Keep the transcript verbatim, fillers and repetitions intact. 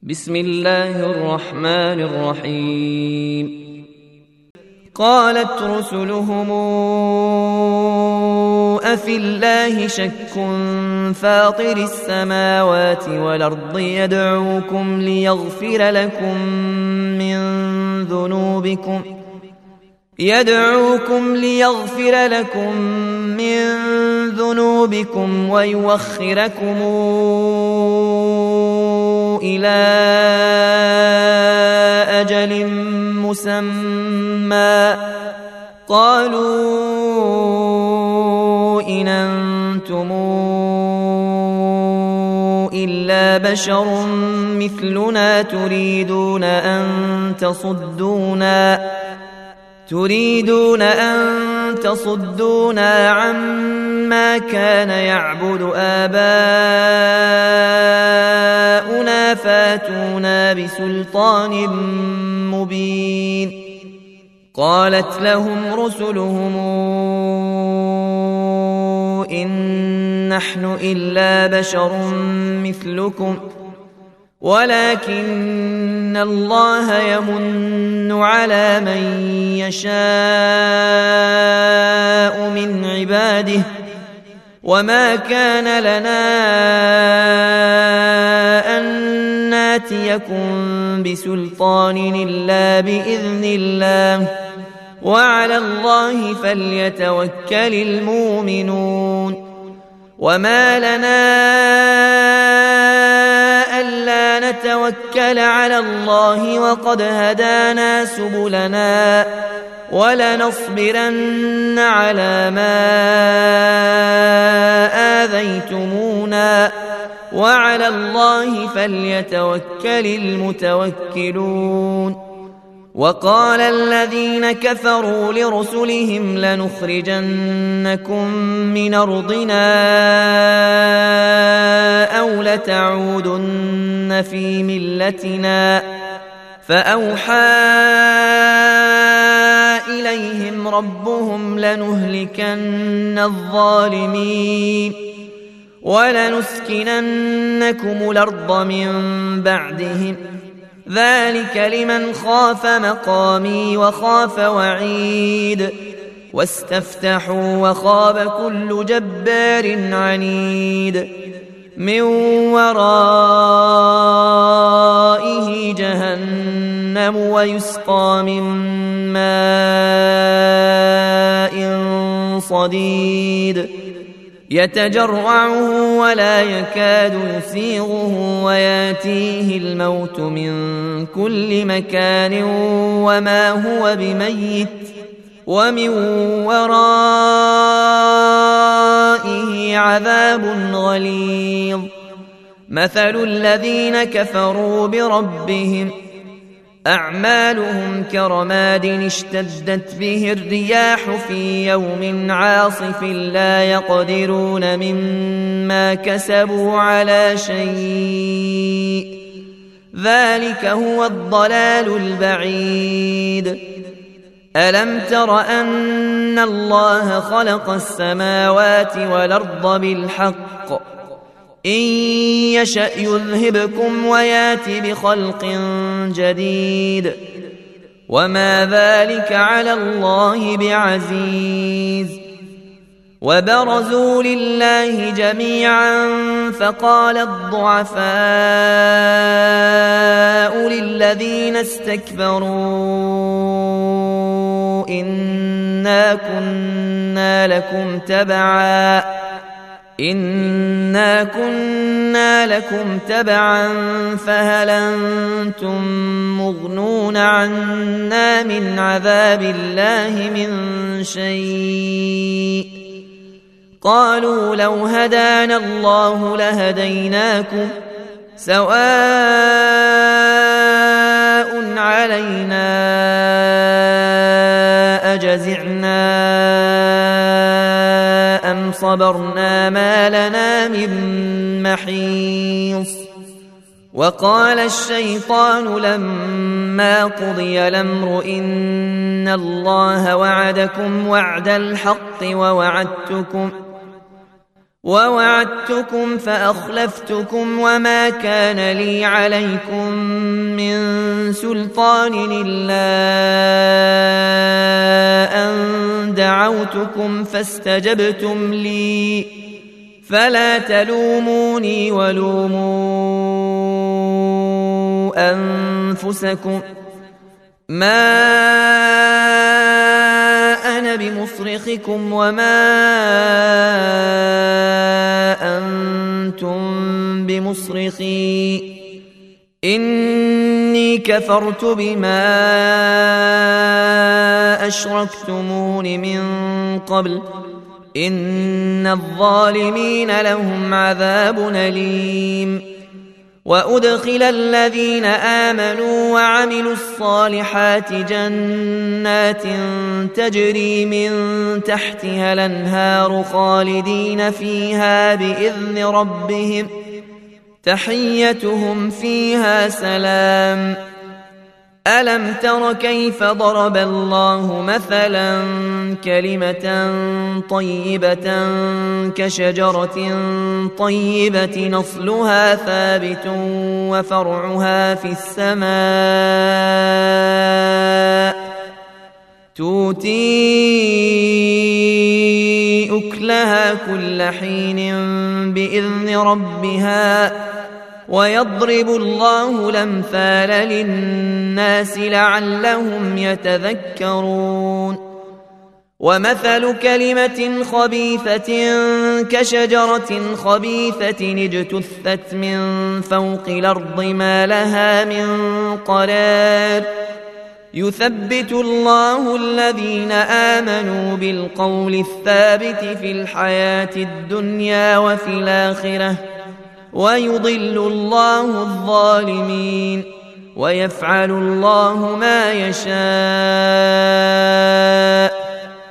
بسم الله الرحمن الرحيم. قالت رسلهم أفي الله شك فاطر السماوات والأرض يدعوكم ليغفر لكم من ذنوبكم يدعوكم ليغفر لكم من ذنوبكم ويوخركم إلى أجل مسمى. قالوا إن أنتم إلا بشر مثلنا تريدون أن تصدونا تريدون أن تصدونا عما كان يعبد آباؤنا فاتونا بسلطان مبين. قالت لهم رسلهم إن نحن إلا بشر مثلكم ولكن الله يمن على من يشاء من عباده وما كان لنا أن ناتيكم بسلطان إلا بإذن الله وعلى الله فليتوكل المؤمنون. وما لنا ألا نتوكل على الله وقد هدانا سبلنا ولنصبرن على ما آذيتمونا وعلى الله فليتوكل المتوكلون. وقال الذين كفروا لرسلهم لنخرجنكم من أرضنا أو لتعودن في ملتنا فأوحى إليهم ربهم لنهلكن الظالمين ولنسكننكم الأرض من بعدهم ذلك لمن خاف مقامي وخاف وعيد. واستفتحوا وخاب كل جبار عنيد من ورائه جهنم ويسقى من ماء صديد يتجرعه ولا يكاد يسيغه وياتيه الموت من كل مكان وما هو بميت ومن ورائه عذاب غليظ. مثل الذين كفروا بربهم أعمالهم كرماد اشتدت به الرياح في يوم عاصف لا يقدرون مما كسبوا على شيء ذلك هو الضلال البعيد. ألم تر أن الله خلق السماوات والأرض بالحق إن يشأ يذهبكم ويات بخلق جديد وما ذلك على الله بعزيز. وبرزوا لله جميعا فقال الضعفاء للذين استكبروا إنا كنا لكم تبعا إنا كنا لكم تبعا فهل أنتم مغنون عنا من عذاب الله من شيء. قالوا لو هدانا الله لهديناكم سواء علينا أجزعنا أم صبرنا ما لنا من محيص. وقال الشيطان لما قضي الأمر إن الله وعدكم وعد الحق ووعدتكم ووعدتكم فأخلفتكم وما كان لي عليكم من سلطان إلا أن دعوتكم فاستجبتم لي فلا تلوموني ولوموا أنفسكم ما أنا بمصرخكم وما أنتم بمصرخي إني كفرت بما أشركتمون من قبل إن الظالمين لهم عذاب أليم وأدخل الذين آمنوا وعملوا الصالحات جنات تجري من تحتها الأنهار خالدين فيها بإذن ربهم تحيتهم فيها سلام ألم تر كيف ضرب الله مثلا كلمة طيبة كشجرة طيبة نصلها ثابت وفرعها في السماء تؤتي أكلها كل حين بإذن ربها ويضرب الله الأمثال للناس لعلهم يتذكرون ومثل كلمة خبيثة كشجرة خبيثة اجتثت من فوق الأرض ما لها من قرار يثبت الله الذين آمنوا بالقول الثابت في الحياة الدنيا وفي الآخرة ويضل الله الظالمين ويفعل الله ما يشاء